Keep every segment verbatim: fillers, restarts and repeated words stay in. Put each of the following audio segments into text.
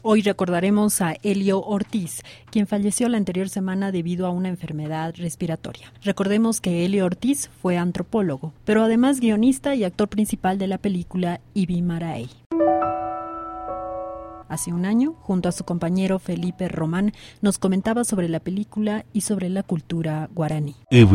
Hoy recordaremos a Elio Ortiz, quien falleció la anterior semana debido a una enfermedad respiratoria. Recordemos que Elio Ortiz fue antropólogo, pero además guionista y actor principal de la película Ibimaraey. Hace un año, junto a su compañero Felipe Román, nos comentaba sobre la película y sobre la cultura guaraní.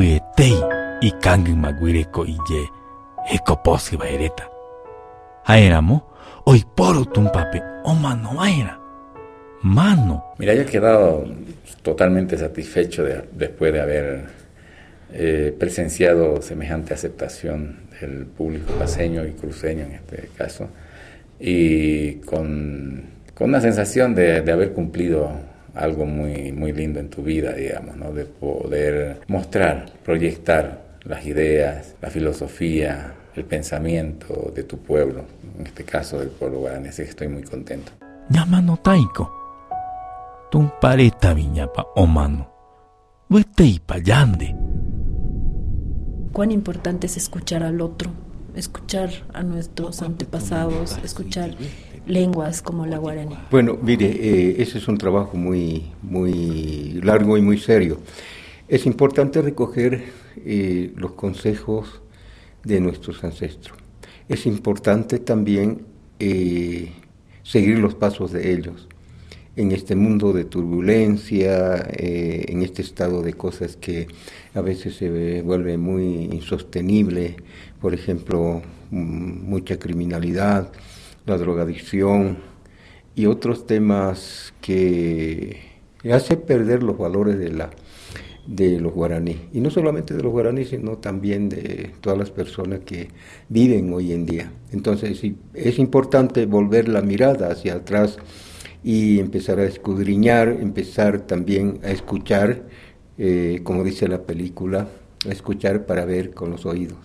Hoy poro tumpape, omano maera. Mano. Mira, yo he quedado totalmente satisfecho de, después de haber eh, presenciado semejante aceptación del público paseño y cruceño en este caso, y con, con una sensación de, de haber cumplido algo muy, muy lindo en tu vida, digamos, ¿no? De poder mostrar, proyectar las ideas, la filosofía, el pensamiento de tu pueblo, en este caso del pueblo guaraní. Así que estoy muy contento. Ñamano taiko, tumpareta viñapa omano, hueteipa yande. ¿Cuán importante es escuchar al otro? Escuchar a nuestros antepasados, escuchar lenguas como la guaraní. Bueno, mire, eh, ese es un trabajo muy, muy largo y muy serio. Es importante recoger eh, los consejos de nuestros ancestros. Es importante también eh, seguir los pasos de ellos en este mundo de turbulencia, eh, en este estado de cosas que a veces se vuelve muy insostenible, por ejemplo, mucha criminalidad, la drogadicción y otros temas que hace perder los valores de la de los guaraníes, y no solamente de los guaraníes, sino también de todas las personas que viven hoy en día. Entonces sí, es importante volver la mirada hacia atrás y empezar a escudriñar, empezar también a escuchar, eh, como dice la película, a escuchar para ver con los oídos.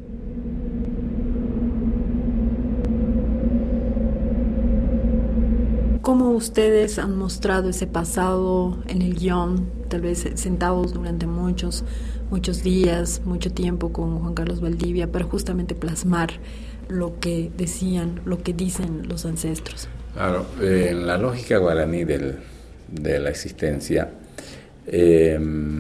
¿Cómo ustedes han mostrado ese pasado en el guión, tal vez sentados durante muchos, muchos días, mucho tiempo con Juan Carlos Valdivia, para justamente plasmar lo que decían, lo que dicen los ancestros? Claro, eh, en la lógica guaraní del, de la existencia, eh,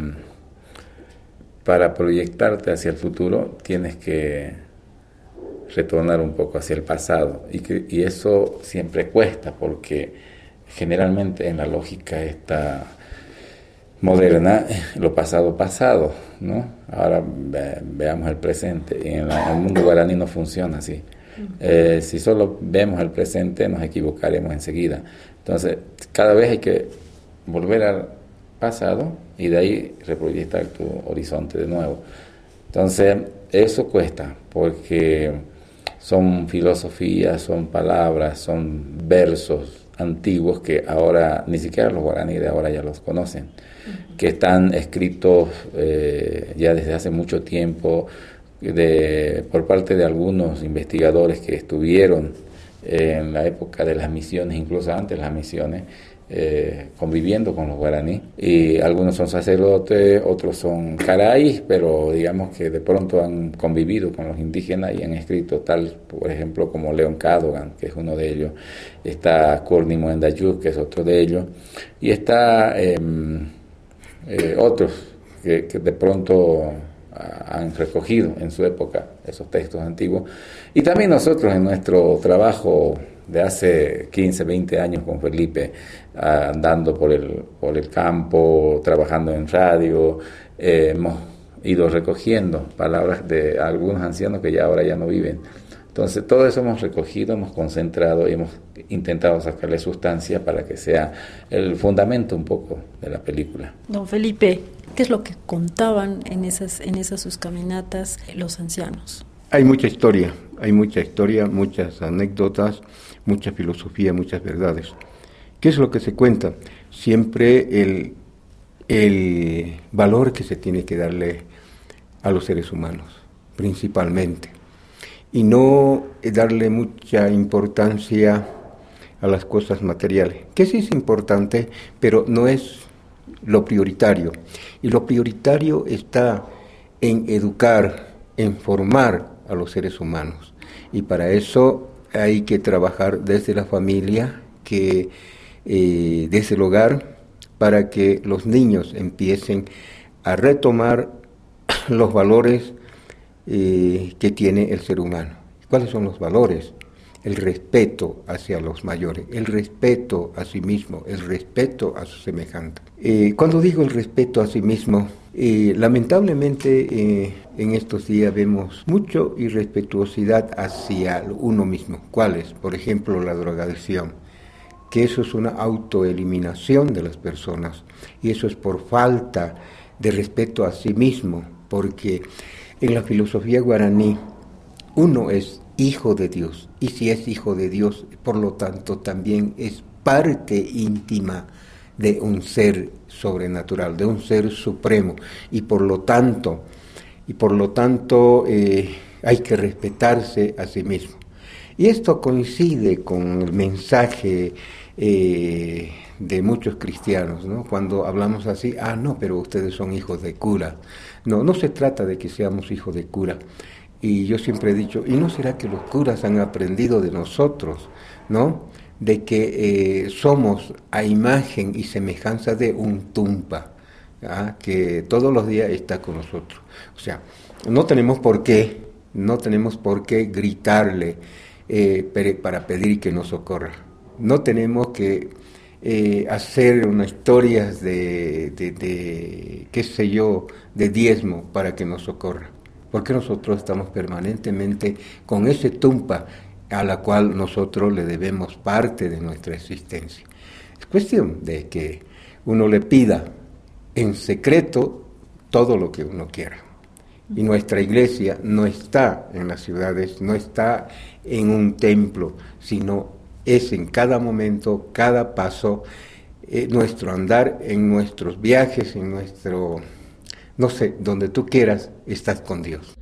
para proyectarte hacia el futuro tienes que retornar un poco hacia el pasado, y, que, y eso siempre cuesta, porque generalmente en la lógica esta moderna, lo pasado pasado, ¿no? Ahora ve, veamos el presente, y en, la, en el mundo guaraní no funciona así. Eh, si solo vemos el presente nos equivocaremos enseguida. Entonces cada vez hay que volver al pasado y de ahí reproyectar tu horizonte de nuevo. Entonces eso cuesta, porque son filosofías, son palabras, son versos antiguos que ahora ni siquiera los guaraníes de ahora ya los conocen, uh-huh. que están escritos eh, ya desde hace mucho tiempo de, por parte de algunos investigadores que estuvieron en la época de las misiones, incluso antes de las misiones, eh, conviviendo con los guaraníes, y algunos son sacerdotes, otros son caraíes, pero digamos que de pronto han convivido con los indígenas y han escrito tal, por ejemplo, como León Cadogan, que es uno de ellos, está Corni Moendayú, que es otro de ellos, y está eh, eh, otros que, que de pronto han recogido en su época esos textos antiguos, y también nosotros en nuestro trabajo de hace quince, veinte años con Felipe, andando por el, por el campo, trabajando en radio, eh, hemos ido recogiendo palabras de algunos ancianos que ya ahora ya no viven. Entonces todo eso hemos recogido, hemos concentrado y hemos intentado sacarle sustancia para que sea el fundamento un poco de la película. Don Felipe, ¿qué es lo que contaban en esas, en esas sus caminatas los ancianos? Hay mucha historia, hay mucha historia, muchas anécdotas, mucha filosofía, muchas verdades. ¿Qué es lo que se cuenta? Siempre el, el valor que se tiene que darle a los seres humanos, principalmente. Y no darle mucha importancia a las cosas materiales, que sí es importante, pero no es lo prioritario. Y lo prioritario está en educar, en formar a los seres humanos. Y para eso hay que trabajar desde la familia, que eh, desde el hogar para que los niños empiecen a retomar los valores eh, que tiene el ser humano. ¿Cuáles son los valores? El respeto hacia los mayores, el respeto a sí mismo, el respeto a su semejante. Eh, cuando digo el respeto a sí mismo, eh, lamentablemente eh, en estos días vemos mucho irrespetuosidad hacia uno mismo. ¿Cuáles? Por ejemplo, la drogadicción, que eso es una autoeliminación de las personas, y eso es por falta de respeto a sí mismo, porque en la filosofía guaraní uno es hijo de Dios, y si es hijo de Dios, por lo tanto también es parte íntima de un ser sobrenatural, de un ser supremo, y por lo tanto, y por lo tanto eh, hay que respetarse a sí mismo. Y esto coincide con el mensaje eh, de muchos cristianos, ¿no? Cuando hablamos así, ah, no, pero ustedes son hijos de cura. No, no se trata de que seamos hijos de cura. Y yo siempre he dicho, ¿y no será que los curas han aprendido de nosotros, ¿no? De que eh, somos a imagen y semejanza de un tumpa, ¿ah? Que todos los días está con nosotros. O sea, no tenemos por qué, no tenemos por qué gritarle eh, para pedir que nos socorra. No tenemos que eh, hacer unas historias de, de, de, qué sé yo, de diezmo para que nos socorra. Porque nosotros estamos permanentemente con ese tumpa a la cual nosotros le debemos parte de nuestra existencia. Es cuestión de que uno le pida en secreto todo lo que uno quiera. Y nuestra iglesia no está en las ciudades, no está en un templo, sino es en cada momento, cada paso, eh, nuestro andar, en nuestros viajes, en nuestro... no sé, donde tú quieras, estás con Dios.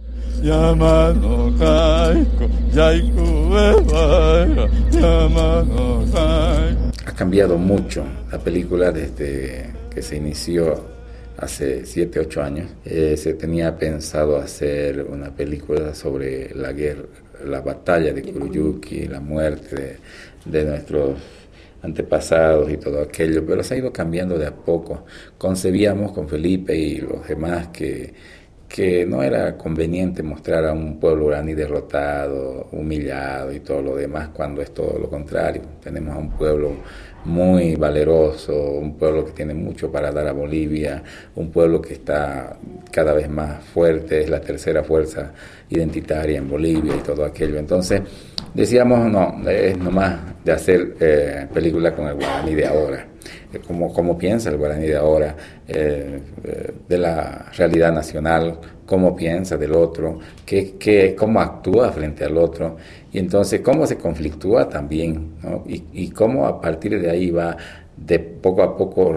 Ha cambiado mucho la película desde que se inició hace siete, ocho años. Eh, se tenía pensado hacer una película sobre la guerra, la batalla de Kuruyuki, la muerte de, de nuestros antepasados y todo aquello, pero se ha ido cambiando de a poco. Concebíamos con Felipe y los demás que, que no era conveniente mostrar a un pueblo guaraní derrotado, humillado y todo lo demás, cuando es todo lo contrario. Tenemos a un pueblo muy valeroso, un pueblo que tiene mucho para dar a Bolivia, un pueblo que está cada vez más fuerte, es la tercera fuerza identitaria en Bolivia y todo aquello. Entonces decíamos, no, es nomás de hacer eh, película con el guaraní de ahora, eh, cómo, cómo piensa el guaraní de ahora, eh, eh, de la realidad nacional, cómo piensa del otro, qué, qué, cómo actúa frente al otro, y entonces cómo se conflictúa también, ¿no? y, y cómo a partir de ahí va de poco a poco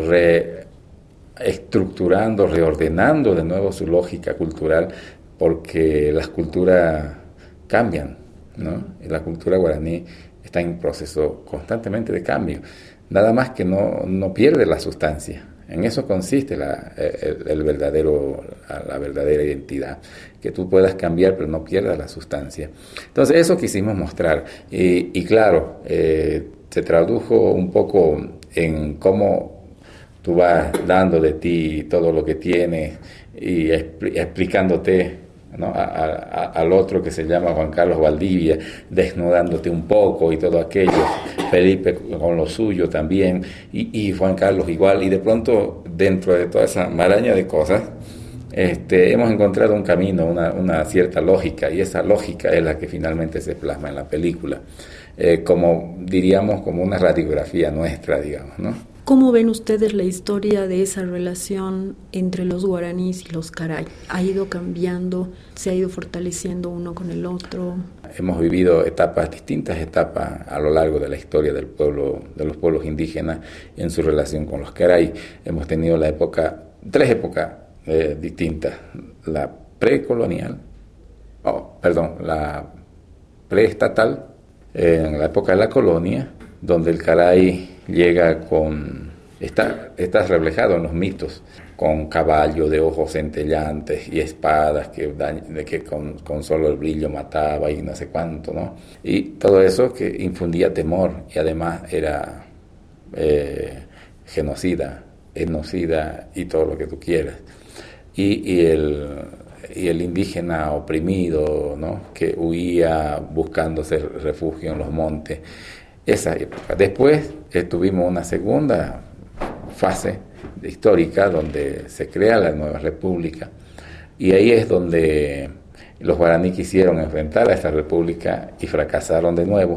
reestructurando, reordenando de nuevo su lógica cultural, porque las culturas cambian, ¿no? Y la cultura guaraní está en proceso constantemente de cambio, nada más que no, no pierde la sustancia. En eso consiste la, el, el verdadero, la verdadera identidad, que tú puedas cambiar pero no pierdas la sustancia. Entonces eso quisimos mostrar, y, y claro, eh, se tradujo un poco en cómo tú vas dando de ti todo lo que tienes y expl- explicándote, ¿no? A, a, al otro que se llama Juan Carlos Valdivia, desnudándote un poco y todo aquello, Felipe con lo suyo también, y, y Juan Carlos igual, y de pronto dentro de toda esa maraña de cosas este, hemos encontrado un camino, una, una cierta lógica, y esa lógica es la que finalmente se plasma en la película, eh, como diríamos, como una radiografía nuestra, digamos, ¿no? ¿Cómo ven ustedes la historia de esa relación entre los guaraníes y los caray? ¿Ha ido cambiando? ¿Se ha ido fortaleciendo uno con el otro? Hemos vivido etapas, distintas etapas a lo largo de la historia del pueblo, de los pueblos indígenas en su relación con los caray. Hemos tenido la época, tres épocas eh, distintas: la precolonial, oh, perdón, la preestatal, eh, en la época de la colonia, donde el caray llega con, está, está reflejado en los mitos, con caballo de ojos centellantes y espadas que, dañ- que con, con solo el brillo mataba y no sé cuánto, ¿no? Y todo eso que infundía temor, y además era eh, genocida, etnocida y todo lo que tú quieras. Y, y, el, y el indígena oprimido, ¿no? Que huía buscándose refugio en los montes. Esa época. Después eh, tuvimos una segunda fase histórica donde se crea la nueva república, y ahí es donde los guaraní quisieron enfrentar a esta república y fracasaron de nuevo.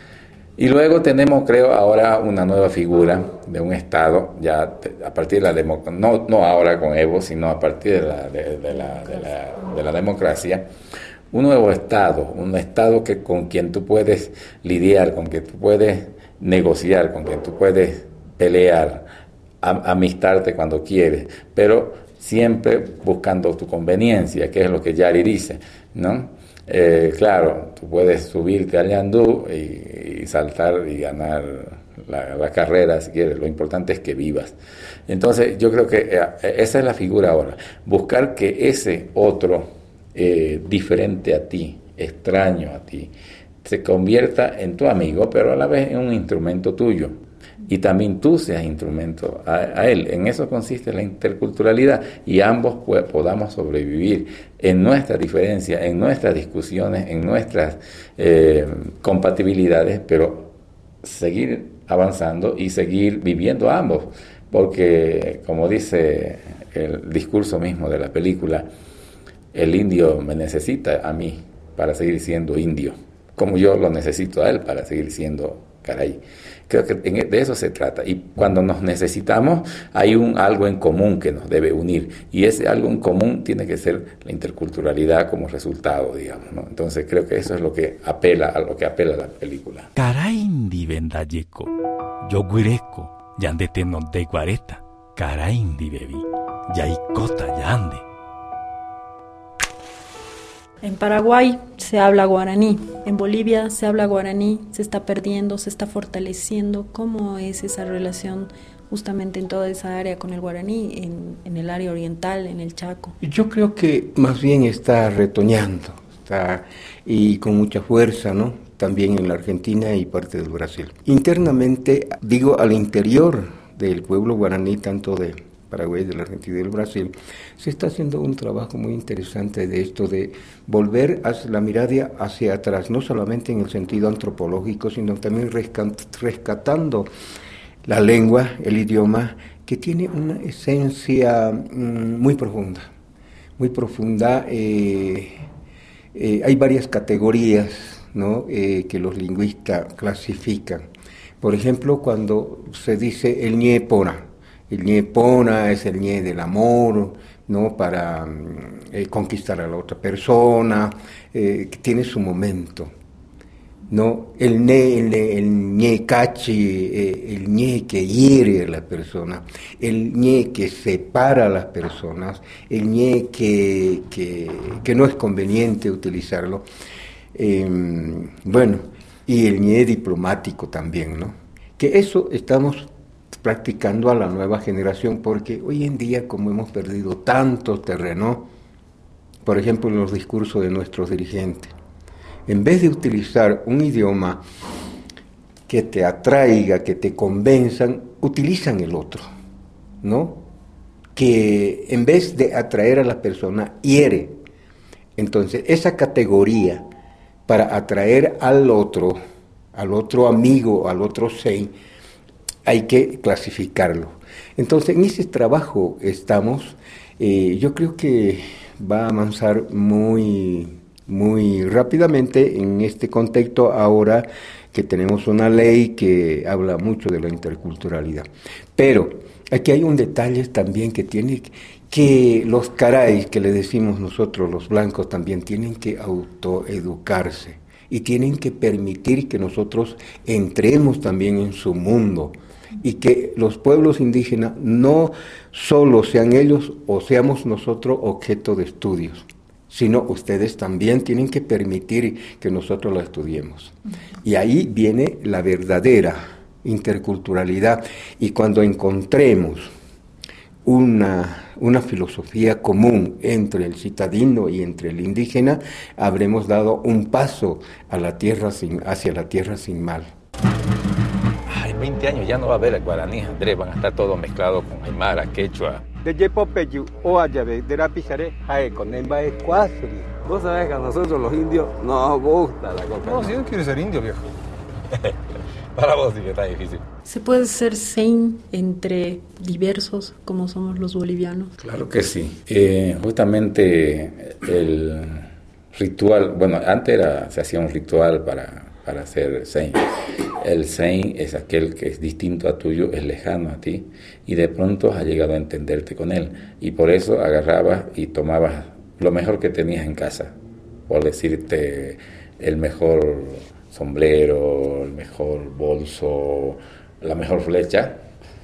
Y luego tenemos, creo, ahora una nueva figura de un Estado, ya a partir de la democracia, no, no ahora con Evo, sino a partir de la, de, de, la, de, la, de la democracia, un nuevo Estado, un Estado que, con quien tú puedes lidiar, con quien tú puedes negociar, con quien tú puedes pelear, am, amistarte cuando quieres, pero siempre buscando tu conveniencia, que es lo que Yari dice, ¿no? Eh, claro, tú puedes subirte al ñandú y, y saltar y ganar la, la carrera si quieres, lo importante es que vivas. Entonces yo creo que eh, esa es la figura ahora, buscar que ese otro eh, diferente a ti, extraño a ti, se convierta en tu amigo, pero a la vez en un instrumento tuyo. Y también tú seas instrumento a, a él. En eso consiste la interculturalidad, y ambos pues, podamos sobrevivir en nuestras diferencias, en nuestras discusiones, en nuestras eh, compatibilidades, pero seguir avanzando y seguir viviendo ambos, porque como dice el discurso mismo de la película, el indio me necesita a mí para seguir siendo indio, como yo lo necesito a él para seguir siendo caray. Creo que de eso se trata, y cuando nos necesitamos hay un algo en común que nos debe unir, y ese algo en común tiene que ser la interculturalidad como resultado, digamos, ¿no? Entonces creo que eso es lo que apela a lo que apela a la película. Karaindi vendayeko, yoguireko, yandete no de guareta, karaindi bebi, yaikota yande. En Paraguay se habla guaraní, en Bolivia se habla guaraní, se está perdiendo, se está fortaleciendo. ¿Cómo es esa relación justamente en toda esa área con el guaraní, en, en el área oriental, en el Chaco? Yo creo que más bien está retoñando, está y con mucha fuerza, ¿no? También en la Argentina y parte del Brasil. Internamente, digo, al interior del pueblo guaraní, tanto de Paraguay, de la Argentina y del Brasil, se está haciendo un trabajo muy interesante de esto de volver hacia la mirada hacia atrás, no solamente en el sentido antropológico, sino también rescatando la lengua, el idioma, que tiene una esencia mmm, muy profunda, muy profunda. Eh, eh, hay varias categorías, ¿no? eh, que los lingüistas clasifican. Por ejemplo, cuando se dice el ñepona, el ñepona es el ñe del amor, ¿no? Para eh, conquistar a la otra persona, eh, que tiene su momento, ¿no? El ne, el, el ñe cachi, eh, el ñe que hiere a la persona, el ñe que separa a las personas, el ñe que, que, que no es conveniente utilizarlo, eh, bueno, y el ñe diplomático también, ¿no? Que eso estamos practicando a la nueva generación, porque hoy en día, como hemos perdido tanto terreno, por ejemplo en los discursos de nuestros dirigentes, en vez de utilizar un idioma que te atraiga, que te convenzan, utilizan el otro, ¿no? Que en vez de atraer a la persona, hiere. Entonces, esa categoría para atraer al otro, al otro amigo, al otro sein, hay que clasificarlo. Entonces, en ese trabajo estamos. Eh, yo creo que va a avanzar muy, muy rápidamente en este contexto ahora que tenemos una ley que habla mucho de la interculturalidad. Pero aquí hay un detalle también que tiene que los caray, que le decimos nosotros los blancos, también tienen que autoeducarse y tienen que permitir que nosotros entremos también en su mundo, y que los pueblos indígenas no solo sean ellos o seamos nosotros objeto de estudios, sino ustedes también tienen que permitir que nosotros la estudiemos. Y ahí viene la verdadera interculturalidad, y cuando encontremos una, una filosofía común entre el citadino y entre el indígena, habremos dado un paso a la tierra sin, hacia la tierra sin mal. en veinte años ya no va a haber guaraníes, Andrés, van a estar todos mezclados con aymara, quechua. Vos sabés que a nosotros los indios nos gusta la coca. No, si yo quiero ser indio, viejo. Para vos sí que está difícil. ¿Se puede ser zen entre diversos como somos los bolivianos? Claro que sí. Eh, justamente el ritual, bueno, antes era, se hacía un ritual para, para hacer zen. El zen es aquel que es distinto a tuyo, es lejano a ti, y de pronto has llegado a entenderte con él. Y por eso agarrabas y tomabas lo mejor que tenías en casa, por decirte el mejor sombrero, el mejor bolso, la mejor flecha,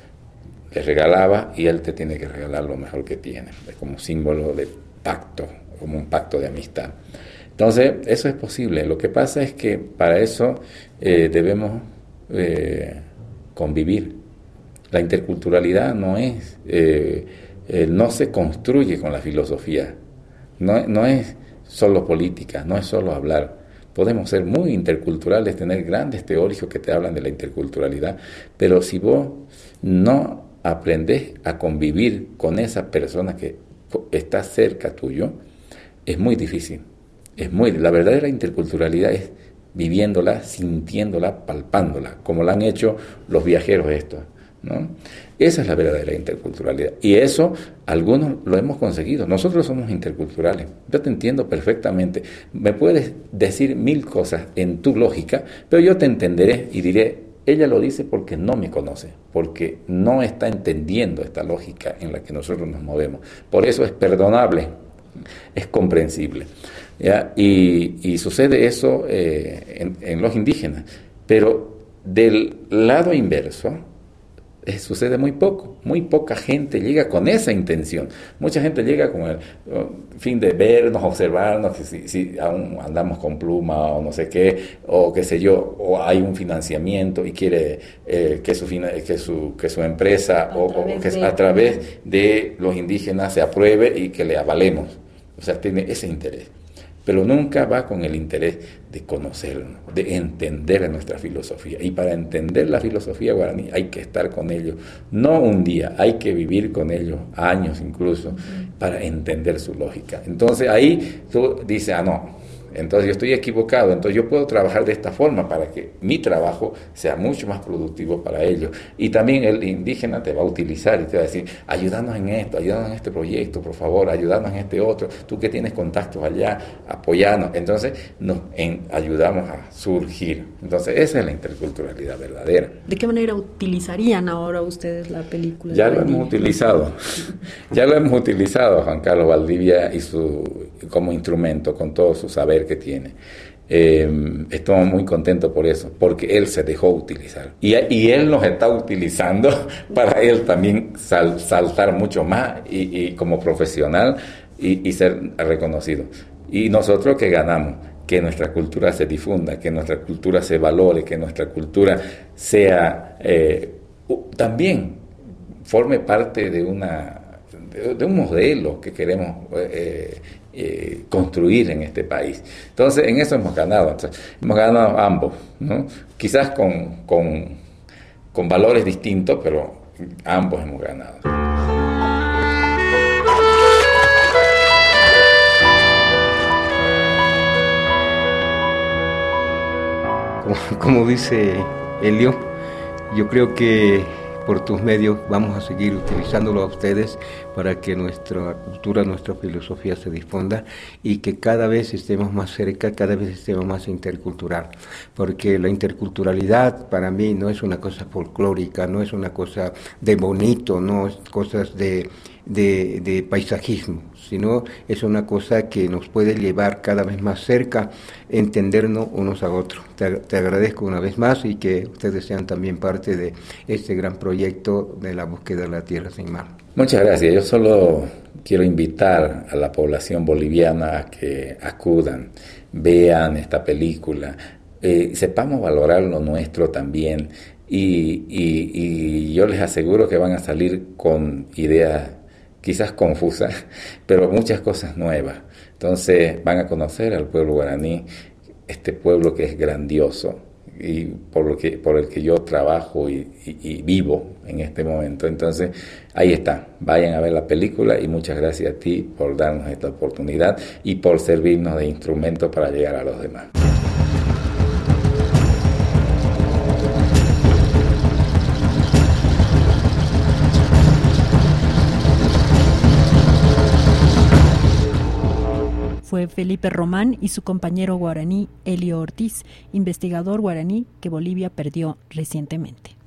le regalaba y él te tiene que regalar lo mejor que tiene, como símbolo de pacto, como un pacto de amistad. Entonces, eso es posible. Lo que pasa es que para eso eh, debemos eh, convivir. La interculturalidad no es, eh, eh, no se construye con la filosofía, no, no es solo política, no es solo hablar. Podemos ser muy interculturales, tener grandes teóricos que te hablan de la interculturalidad, pero si vos no aprendes a convivir con esa persona que está cerca tuyo, es muy difícil. Es muy, la verdadera interculturalidad es viviéndola, sintiéndola, palpándola, como lo han hecho los viajeros estos, ¿no? Esa es la verdadera interculturalidad. Y eso, algunos lo hemos conseguido. Nosotros somos interculturales. Yo te entiendo perfectamente. Me puedes decir mil cosas en tu lógica, pero yo te entenderé y diré, ella lo dice porque no me conoce, porque no está entendiendo esta lógica en la que nosotros nos movemos. Por eso es perdonable, es comprensible. ¿Ya? Y, y sucede eso eh, en, en los indígenas. Pero del lado inverso, Eh, sucede muy poco, muy poca gente llega con esa intención. Mucha gente llega con el uh, fin de vernos, observarnos, si, si aún andamos con pluma o no sé qué, o qué sé yo, o hay un financiamiento y quiere eh, que, su, que, su, que su empresa o, o que de... a través de los indígenas se apruebe y que le avalemos. O sea, tiene ese interés. Pero nunca va con el interés de conocernos, de entender nuestra filosofía. Y para entender la filosofía guaraní hay que estar con ellos, no un día, hay que vivir con ellos años incluso, para entender su lógica. Entonces ahí tú dices, ah, no, entonces yo estoy equivocado, entonces yo puedo trabajar de esta forma para que mi trabajo sea mucho más productivo para ellos. Y también el indígena te va a utilizar y te va a decir, ayúdanos en esto, ayúdanos en este proyecto, por favor, ayúdanos en este otro, tú que tienes contactos allá, apoyanos. Entonces nos en, ayudamos a surgir. Entonces esa es la interculturalidad verdadera. ¿De qué manera utilizarían ahora ustedes la película? Ya lo hemos utilizado, ya lo hemos utilizado Juan Carlos Valdivia y su, como instrumento, con todo su saber que tiene. Eh, estamos muy contentos por eso, porque él se dejó utilizar y, y él nos está utilizando para él también sal, saltar mucho más y, y como profesional y, y ser reconocido. Y nosotros que ganamos, que nuestra cultura se difunda, que nuestra cultura se valore, que nuestra cultura sea eh, también forme parte de una de, de un modelo que queremos eh, Eh, construir en este país. Entonces, en eso hemos ganado. Entonces, hemos ganado ambos, ¿no? Quizás con, con, con valores distintos, pero ambos hemos ganado. Como, como dice Elio, yo creo que por tus medios vamos a seguir utilizándolo a ustedes para que nuestra cultura, nuestra filosofía se difunda y que cada vez estemos más cerca, cada vez estemos más intercultural, porque la interculturalidad para mí no es una cosa folclórica, no es una cosa de bonito, no es cosas de, de, de paisajismo, sino es una cosa que nos puede llevar cada vez más cerca, entendernos unos a otros. Te, te agradezco una vez más y que ustedes sean también parte de este gran proyecto de la búsqueda de la tierra sin mar. Muchas gracias. Yo solo quiero invitar a la población boliviana a que acudan, vean esta película, eh, sepamos valorar lo nuestro también y, y, y yo les aseguro que van a salir con ideas quizás confusas, pero muchas cosas nuevas. Entonces van a conocer al pueblo guaraní, este pueblo que es grandioso, y por lo que por el que yo trabajo y, y, y vivo en este momento. Entonces, ahí está, vayan a ver la película y muchas gracias a ti por darnos esta oportunidad y por servirnos de instrumento para llegar a los demás. Fue Felipe Román y su compañero guaraní Elio Ortiz, investigador guaraní que Bolivia perdió recientemente.